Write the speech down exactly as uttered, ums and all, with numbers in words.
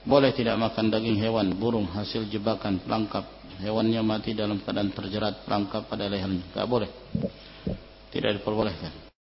Boleh tidak makan daging hewan, burung hasil jebakan pelangkap, hewannya mati dalam keadaan terjerat pelangkap pada lehernya? Tak boleh, tidak diperbolehkan.